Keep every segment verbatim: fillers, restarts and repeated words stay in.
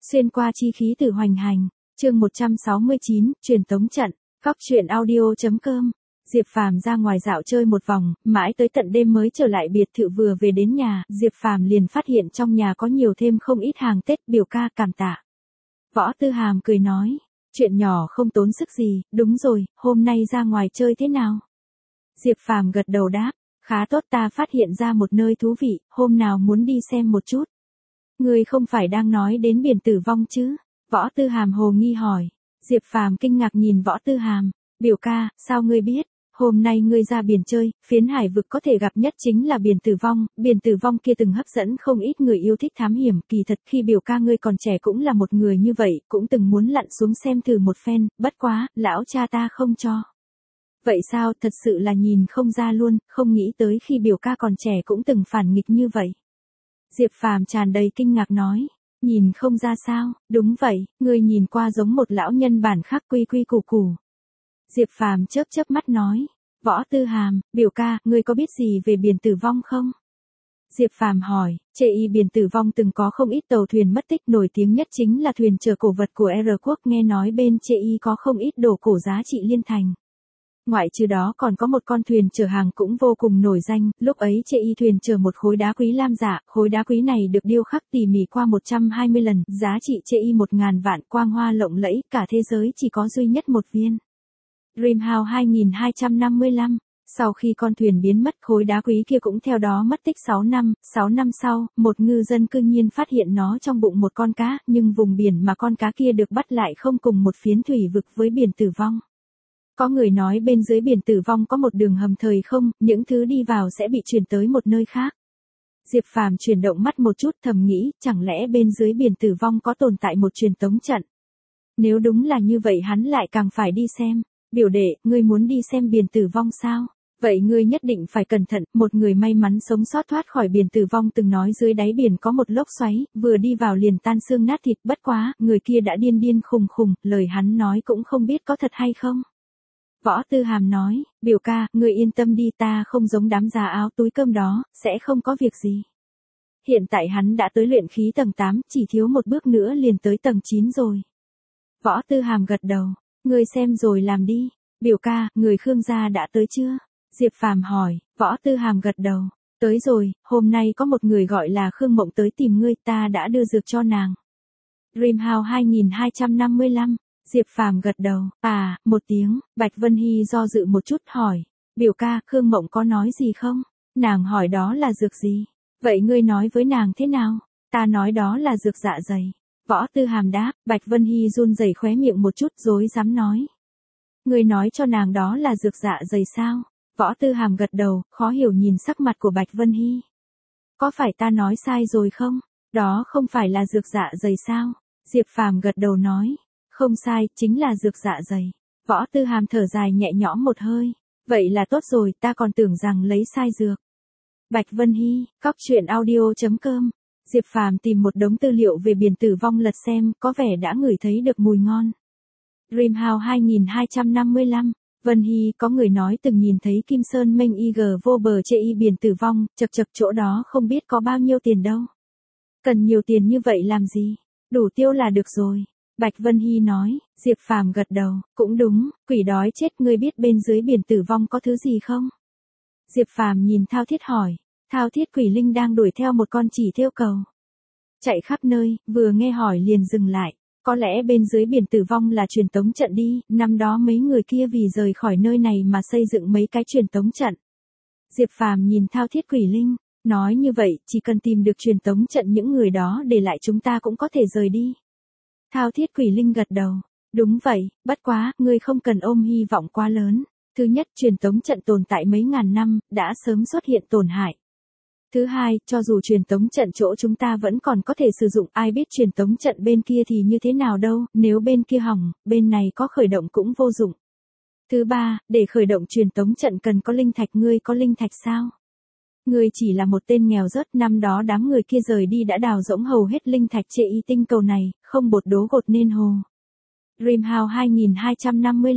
Xuyên qua chi khí từ hoành hành, chương một trăm sáu mươi chín, truyền tống trận, góc truyện audio.com. Diệp Phàm ra ngoài dạo chơi một vòng, mãi tới tận đêm mới trở lại biệt thự. Vừa về đến nhà, Diệp Phàm liền phát hiện trong nhà có nhiều thêm không ít hàng Tết. Biểu ca cảm tạ. Võ Tư Hàm cười nói, chuyện nhỏ không tốn sức gì. Đúng rồi, hôm nay ra ngoài chơi thế nào? Diệp Phàm gật đầu đáp, khá tốt, ta phát hiện ra một nơi thú vị, hôm nào muốn đi xem một chút. Ngươi không phải đang nói đến biển Tử Vong chứ? Võ Tư Hàm hồ nghi hỏi. Diệp Phàm kinh ngạc nhìn Võ Tư Hàm, biểu ca, sao ngươi biết? Hôm nay ngươi ra biển chơi, phiến hải vực có thể gặp nhất chính là biển Tử Vong, biển Tử Vong kia từng hấp dẫn không ít người yêu thích thám hiểm. Kỳ thật khi biểu ca ngươi còn trẻ cũng là một người như vậy, cũng từng muốn lặn xuống xem thử một phen, bất quá, lão cha ta không cho. Vậy sao, thật sự là nhìn không ra luôn, không nghĩ tới khi biểu ca còn trẻ cũng từng phản nghịch như vậy. Diệp Phàm tràn đầy kinh ngạc nói, nhìn không ra sao? Đúng vậy, ngươi nhìn qua giống một lão nhân bản khắc quy quy củ củ. Diệp Phàm chớp chớp mắt nói, Võ Tư Hàm, biểu ca, ngươi có biết gì về biển Tử Vong không? Diệp Phàm hỏi, chê y biển Tử Vong từng có không ít tàu thuyền mất tích, nổi tiếng nhất chính là thuyền chở cổ vật của R quốc, nghe nói bên chê y có không ít đồ cổ giá trị liên thành. Ngoại trừ đó còn có một con thuyền chở hàng cũng vô cùng nổi danh, lúc ấy chê y thuyền chở một khối đá quý lam dạ, khối đá quý này được điêu khắc tỉ mỉ qua một trăm hai mươi lần, giá trị chê y một ngàn vạn, quang hoa lộng lẫy, cả thế giới chỉ có duy nhất một viên. Dreamhouse hai nghìn hai trăm năm mươi lăm, sau khi con thuyền biến mất, khối đá quý kia cũng theo đó mất tích sáu năm, sáu năm sau, một ngư dân cư nhiên phát hiện nó trong bụng một con cá, nhưng vùng biển mà con cá kia được bắt lại không cùng một phiến thủy vực với biển Tử Vong. Có người nói bên dưới biển Tử Vong có một đường hầm thời không, những thứ đi vào sẽ bị chuyển tới một nơi khác. Diệp Phàm chuyển động mắt một chút, thầm nghĩ, chẳng lẽ bên dưới biển Tử Vong có tồn tại một truyền tống trận? Nếu đúng là như vậy hắn lại càng phải đi xem. Biểu đệ, ngươi muốn đi xem biển Tử Vong sao? Vậy ngươi nhất định phải cẩn thận. Một người may mắn sống sót thoát khỏi biển Tử Vong từng nói dưới đáy biển có một lốc xoáy, vừa đi vào liền tan xương nát thịt, bất quá, người kia đã điên điên khùng khùng, lời hắn nói cũng không biết có thật hay không. Võ Tư Hàm nói, biểu ca, ngươi yên tâm đi, ta không giống đám già áo túi cơm đó, sẽ không có việc gì. Hiện tại hắn đã tới luyện khí tầng tám, chỉ thiếu một bước nữa liền tới tầng chín rồi. Võ Tư Hàm gật đầu, ngươi xem rồi làm đi. Biểu ca, người Khương gia đã tới chưa? Diệp Phàm hỏi. Võ Tư Hàm gật đầu, tới rồi, hôm nay có một người gọi là Khương Mộng tới tìm ngươi, ta đã đưa dược cho nàng. Dreamhouse hai nghìn hai trăm năm mươi lăm. Diệp Phàm gật đầu, à, một tiếng. Bạch Vân Hy do dự một chút hỏi, biểu ca, Khương Mộng có nói gì không? Nàng hỏi đó là dược gì? Vậy ngươi nói với nàng thế nào? Ta nói đó là dược dạ dày. Võ Tư Hàm đáp. Bạch Vân Hy run rẩy khóe miệng một chút, rối rắm nói, ngươi nói cho nàng đó là dược dạ dày sao? Võ Tư Hàm gật đầu, khó hiểu nhìn sắc mặt của Bạch Vân Hy. Có phải ta nói sai rồi không? Đó không phải là dược dạ dày sao? Diệp Phàm gật đầu nói, không sai, chính là dược dạ dày. Võ Tư Hàm thở dài nhẹ nhõm một hơi. Vậy là tốt rồi, ta còn tưởng rằng lấy sai dược. Bạch Vân Hy, góc truyện audio.com. Diệp Phàm tìm một đống tư liệu về biển Tử Vong lật xem, có vẻ đã ngửi thấy được mùi ngon. Dreamhouse hai nghìn hai trăm năm mươi lăm. Vân Hy, có người nói từng nhìn thấy Kim Sơn mênh y gờ vô bờ chê y biển Tử Vong, chật chật chỗ đó không biết có bao nhiêu tiền đâu. Cần nhiều tiền như vậy làm gì? Đủ tiêu là được rồi. Bạch Vân Hy nói. Diệp Phàm gật đầu, cũng đúng, quỷ đói chết, ngươi biết bên dưới biển Tử Vong có thứ gì không? Diệp Phàm nhìn Thao Thiết hỏi. Thao Thiết quỷ linh đang đuổi theo một con chỉ thêu cầu. Chạy khắp nơi, vừa nghe hỏi liền dừng lại. Có lẽ bên dưới biển Tử Vong là truyền tống trận đi, năm đó mấy người kia vì rời khỏi nơi này mà xây dựng mấy cái truyền tống trận. Diệp Phàm nhìn Thao Thiết quỷ linh, nói như vậy, chỉ cần tìm được truyền tống trận những người đó để lại chúng ta cũng có thể rời đi. Thao Thiết quỷ linh gật đầu, đúng vậy, bất quá, ngươi không cần ôm hy vọng quá lớn. Thứ nhất, truyền tống trận tồn tại mấy ngàn năm, đã sớm xuất hiện tổn hại. Thứ hai, cho dù truyền tống trận chỗ chúng ta vẫn còn có thể sử dụng, ai biết truyền tống trận bên kia thì như thế nào đâu, nếu bên kia hỏng, bên này có khởi động cũng vô dụng. Thứ ba, để khởi động truyền tống trận cần có linh thạch, ngươi có linh thạch sao? Ngươi chỉ là một tên nghèo rớt, năm đó đám người kia rời đi đã đào rỗng hầu hết linh thạch chê y tinh cầu này, không bột đố gột nên hồ. Dreamhouse hai nghìn hai trăm năm mươi lăm.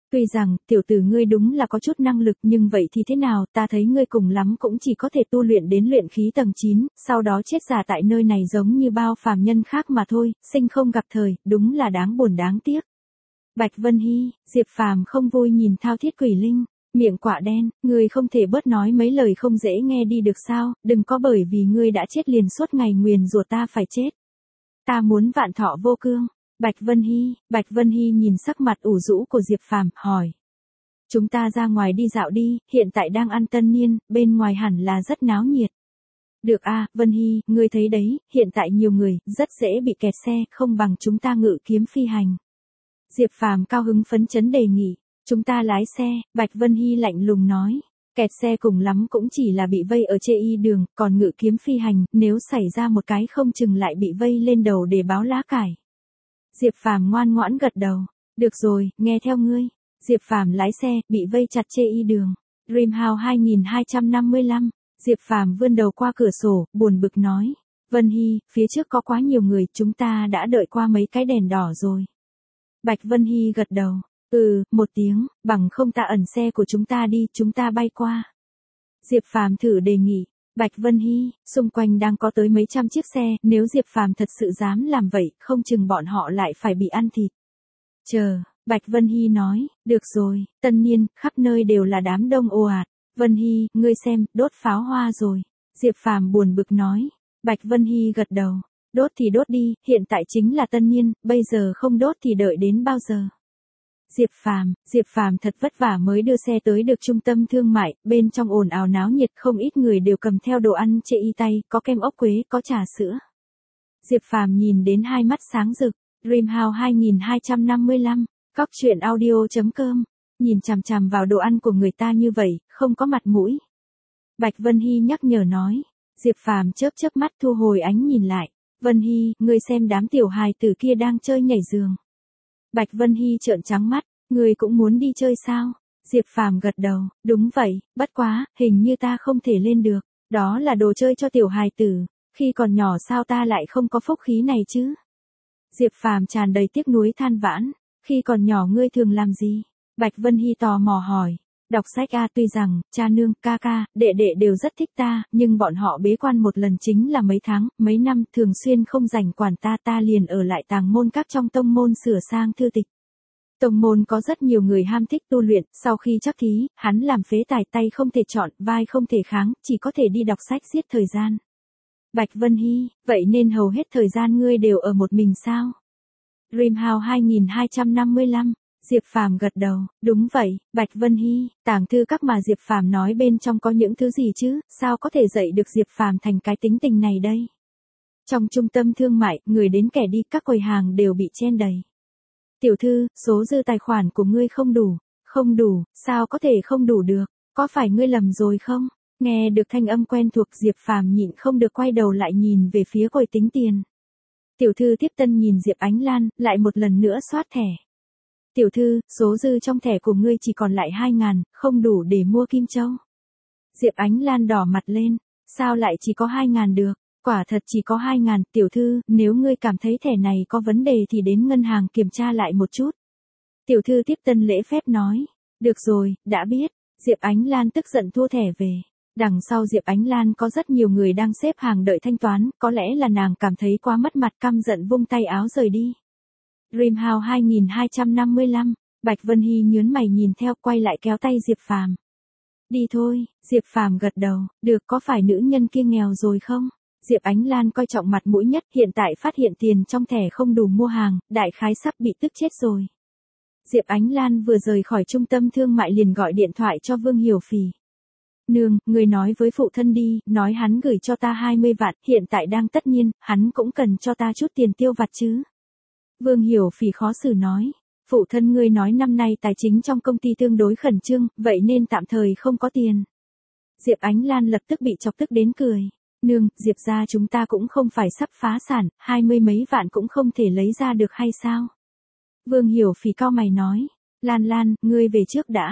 Tuy rằng, tiểu tử ngươi đúng là có chút năng lực nhưng vậy thì thế nào, ta thấy ngươi cùng lắm cũng chỉ có thể tu luyện đến luyện khí tầng chín, sau đó chết già tại nơi này giống như bao phàm nhân khác mà thôi, sinh không gặp thời, đúng là đáng buồn đáng tiếc. Bạch Vân Hy, Diệp Phàm không vui nhìn thao thiết quỷ linh, miệng quạ đen, ngươi không thể bớt nói mấy lời không dễ nghe đi được sao, đừng có bởi vì ngươi đã chết liền suốt ngày nguyền rủa ta phải chết. Ta muốn vạn thọ vô cương. Bạch Vân Hy, Bạch Vân Hy nhìn sắc mặt ủ rũ của Diệp Phàm, hỏi. Chúng ta ra ngoài đi dạo đi, hiện tại đang ăn tân niên, bên ngoài hẳn là rất náo nhiệt. Được a, Vân Hy, ngươi thấy đấy, hiện tại nhiều người, rất dễ bị kẹt xe, không bằng chúng ta ngự kiếm phi hành. Diệp Phàm cao hứng phấn chấn đề nghị, chúng ta lái xe, Bạch Vân Hy lạnh lùng nói. Kẹt xe cùng lắm cũng chỉ là bị vây ở chê y đường, còn ngự kiếm phi hành, nếu xảy ra một cái không chừng lại bị vây lên đầu để báo lá cải. Diệp Phàm ngoan ngoãn gật đầu. Được rồi, nghe theo ngươi. Diệp Phàm lái xe, bị vây chặt chê y đường. Dreamhouse hai hai năm lăm. Diệp Phàm vươn đầu qua cửa sổ, buồn bực nói. Vân Hy, phía trước có quá nhiều người, chúng ta đã đợi qua mấy cái đèn đỏ rồi. Bạch Vân Hy gật đầu. Ừ, một tiếng, bằng không ta ẩn xe của chúng ta đi, chúng ta bay qua. Diệp Phàm thử đề nghị. Bạch Vân Hy, xung quanh đang có tới mấy trăm chiếc xe, nếu Diệp Phàm thật sự dám làm vậy, không chừng bọn họ lại phải bị ăn thịt. Chờ, Bạch Vân Hy nói, được rồi, tân niên, khắp nơi đều là đám đông ồ ạt. Vân Hy, ngươi xem, đốt pháo hoa rồi. Diệp Phàm buồn bực nói. Bạch Vân Hy gật đầu, đốt thì đốt đi, hiện tại chính là tân niên, bây giờ không đốt thì đợi đến bao giờ. Diệp Phàm, Diệp Phàm thật vất vả mới đưa xe tới được trung tâm thương mại, bên trong ồn ào náo nhiệt, không ít người đều cầm theo đồ ăn chê y tay, có kem ốc quế, có trà sữa. Diệp Phàm nhìn đến hai mắt sáng rực. Dreamhouse hai hai năm lăm, Cóc truyện audio chấm com, nhìn chằm chằm vào đồ ăn của người ta như vậy, không có mặt mũi. Bạch Vân Hy nhắc nhở nói. Diệp Phàm chớp chớp mắt thu hồi ánh nhìn lại. Vân Hy, ngươi xem đám tiểu hài tử kia đang chơi nhảy giường. Bạch Vân Hy trợn trắng mắt, ngươi cũng muốn đi chơi sao? Diệp Phàm gật đầu, đúng vậy, bất quá, hình như ta không thể lên được, đó là đồ chơi cho tiểu hài tử, khi còn nhỏ sao ta lại không có phúc khí này chứ? Diệp Phàm tràn đầy tiếc nuối than vãn, khi còn nhỏ ngươi thường làm gì? Bạch Vân Hy tò mò hỏi. Đọc sách a, tuy rằng, cha nương, ca ca, đệ đệ đều rất thích ta, nhưng bọn họ bế quan một lần chính là mấy tháng, mấy năm, thường xuyên không rảnh quản ta, ta liền ở lại tàng môn các trong tông môn sửa sang thư tịch. Tông môn có rất nhiều người ham thích tu luyện, sau khi chắc thí, hắn làm phế tài, tay không thể chọn, vai không thể kháng, chỉ có thể đi đọc sách giết thời gian. Bạch Vân Hy, vậy nên hầu hết thời gian ngươi đều ở một mình sao? Dreamhouse hai hai năm lăm. Diệp Phàm gật đầu, đúng vậy, Bạch Vân Hy, tàng thư các mà Diệp Phàm nói bên trong có những thứ gì chứ, sao có thể dạy được Diệp Phàm thành cái tính tình này đây? Trong trung tâm thương mại, người đến kẻ đi, các quầy hàng đều bị chen đầy. Tiểu thư, số dư tài khoản của ngươi không đủ, không đủ, sao có thể không đủ được, có phải ngươi lầm rồi không? Nghe được thanh âm quen thuộc, Diệp Phàm nhịn không được quay đầu lại nhìn về phía quầy tính tiền. Tiểu thư tiếp tân nhìn Diệp Ánh Lan, lại một lần nữa soát thẻ. Tiểu thư, số dư trong thẻ của ngươi chỉ còn lại hai ngàn, không đủ để mua kim châu. Diệp Ánh Lan đỏ mặt lên, sao lại chỉ có hai ngàn được, quả thật chỉ có hai ngàn, tiểu thư, nếu ngươi cảm thấy thẻ này có vấn đề thì đến ngân hàng kiểm tra lại một chút. Tiểu thư tiếp tân lễ phép nói, được rồi, đã biết, Diệp Ánh Lan tức giận thua thẻ về. Đằng sau Diệp Ánh Lan có rất nhiều người đang xếp hàng đợi thanh toán, có lẽ là nàng cảm thấy quá mất mặt, căm giận vung tay áo rời đi. Dreamhouse hai hai năm lăm, Bạch Vân Hy nhướng mày nhìn theo, quay lại kéo tay Diệp Phàm. Đi thôi, Diệp Phàm gật đầu, được, có phải nữ nhân kia nghèo rồi không? Diệp Ánh Lan coi trọng mặt mũi nhất, hiện tại phát hiện tiền trong thẻ không đủ mua hàng, đại khái sắp bị tức chết rồi. Diệp Ánh Lan vừa rời khỏi trung tâm thương mại liền gọi điện thoại cho Vương Hiểu Phỉ. Nương, người nói với phụ thân đi, nói hắn gửi cho ta hai mươi vạn, hiện tại đang tất nhiên, hắn cũng cần cho ta chút tiền tiêu vặt chứ. Vương Hiểu Phỉ khó xử nói, phụ thân ngươi nói năm nay tài chính trong công ty tương đối khẩn trương, vậy nên tạm thời không có tiền. Diệp Ánh Lan lập tức bị chọc tức đến cười. Nương, Diệp gia chúng ta cũng không phải sắp phá sản, hai mươi mấy vạn cũng không thể lấy ra được hay sao? Vương Hiểu Phỉ cau mày nói, Lan Lan, ngươi về trước đã.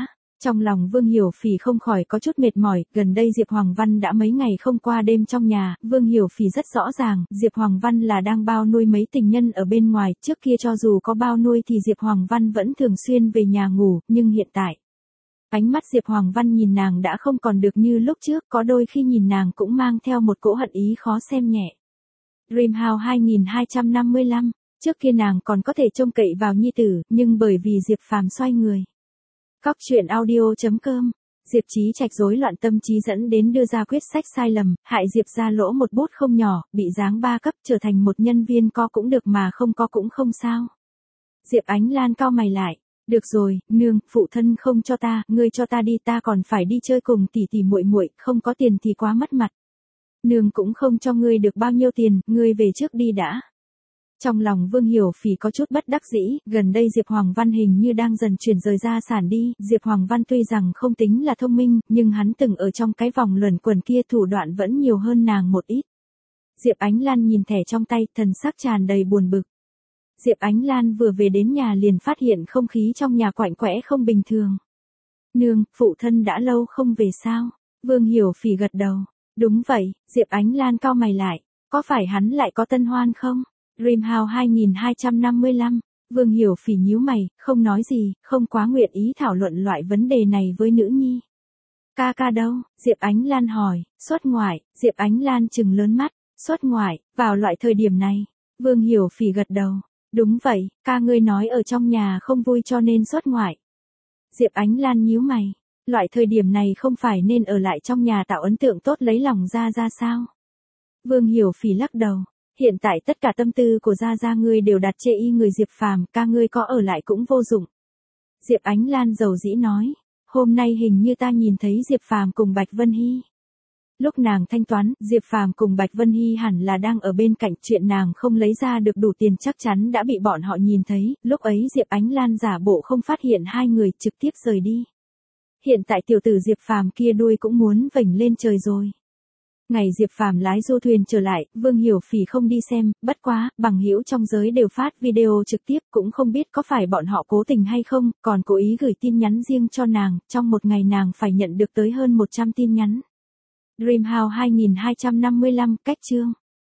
Trong lòng Vương Hiểu Phỉ không khỏi có chút mệt mỏi, gần đây Diệp Hoàng Văn đã mấy ngày không qua đêm trong nhà, Vương Hiểu Phỉ rất rõ ràng, Diệp Hoàng Văn là đang bao nuôi mấy tình nhân ở bên ngoài, trước kia cho dù có bao nuôi thì Diệp Hoàng Văn vẫn thường xuyên về nhà ngủ, nhưng hiện tại, ánh mắt Diệp Hoàng Văn nhìn nàng đã không còn được như lúc trước, có đôi khi nhìn nàng cũng mang theo một cỗ hận ý khó xem nhẹ. Dreamhouse hai hai năm lăm, trước kia nàng còn có thể trông cậy vào nhi tử, nhưng bởi vì Diệp Phàm xoay người. Cóc truyện audio chấm com, Diệp Chí Trạch rối loạn tâm trí dẫn đến đưa ra quyết sách sai lầm, hại Diệp gia lỗ một bút không nhỏ, bị giáng ba cấp trở thành một nhân viên có cũng được mà không có cũng không sao. Diệp Ánh Lan cau mày lại, được rồi, nương, phụ thân không cho ta, ngươi cho ta đi, ta còn phải đi chơi cùng tỷ tỷ muội muội, không có tiền thì quá mất mặt. Nương cũng không cho ngươi được bao nhiêu tiền, ngươi về trước đi đã. Trong lòng Vương Hiểu Phỉ có chút bất đắc dĩ, gần đây Diệp Hoàng Văn hình như đang dần chuyển rời gia sản đi, Diệp Hoàng Văn tuy rằng không tính là thông minh, nhưng hắn từng ở trong cái vòng luẩn quẩn kia thủ đoạn vẫn nhiều hơn nàng một ít. Diệp Ánh Lan nhìn thẻ trong tay, thần sắc tràn đầy buồn bực. Diệp Ánh Lan vừa về đến nhà liền phát hiện không khí trong nhà quạnh quẽ không bình thường. Nương, phụ thân đã lâu không về sao? Vương Hiểu Phỉ gật đầu. Đúng vậy, Diệp Ánh Lan cau mày lại, có phải hắn lại có tân hoan không? Dreamhouse hai hai năm lăm, Vương Hiểu Phỉ nhíu mày, không nói gì, không quá nguyện ý thảo luận loại vấn đề này với nữ nhi. Ca ca đâu? Diệp Ánh Lan hỏi, xuất ngoại, Diệp Ánh Lan trừng lớn mắt, xuất ngoại, vào loại thời điểm này. Vương Hiểu Phỉ gật đầu, đúng vậy, ca ngươi nói ở trong nhà không vui cho nên xuất ngoại. Diệp Ánh Lan nhíu mày, loại thời điểm này không phải nên ở lại trong nhà tạo ấn tượng tốt lấy lòng Gia Gia sao? Vương Hiểu Phỉ lắc đầu. Hiện tại tất cả tâm tư của Gia Gia ngươi đều đặt chê y người Diệp Phàm, ca ngươi có ở lại cũng vô dụng. Diệp Ánh Lan dầu dĩ nói, hôm nay hình như ta nhìn thấy Diệp Phàm cùng Bạch Vân Hy. Lúc nàng thanh toán, Diệp Phàm cùng Bạch Vân Hy hẳn là đang ở bên cạnh, chuyện nàng không lấy ra được đủ tiền chắc chắn đã bị bọn họ nhìn thấy, lúc ấy Diệp Ánh Lan giả bộ không phát hiện hai người trực tiếp rời đi. Hiện tại tiểu tử Diệp Phàm kia đuôi cũng muốn vểnh lên trời rồi. Ngày Diệp Phàm lái du thuyền trở lại, Vương Hiểu Phỉ không đi xem, bất quá, bằng hữu trong giới đều phát video trực tiếp, cũng không biết có phải bọn họ cố tình hay không, còn cố ý gửi tin nhắn riêng cho nàng, trong một ngày nàng phải nhận được tới hơn một trăm tin nhắn. Dreamhouse hai hai năm lăm, cách chương.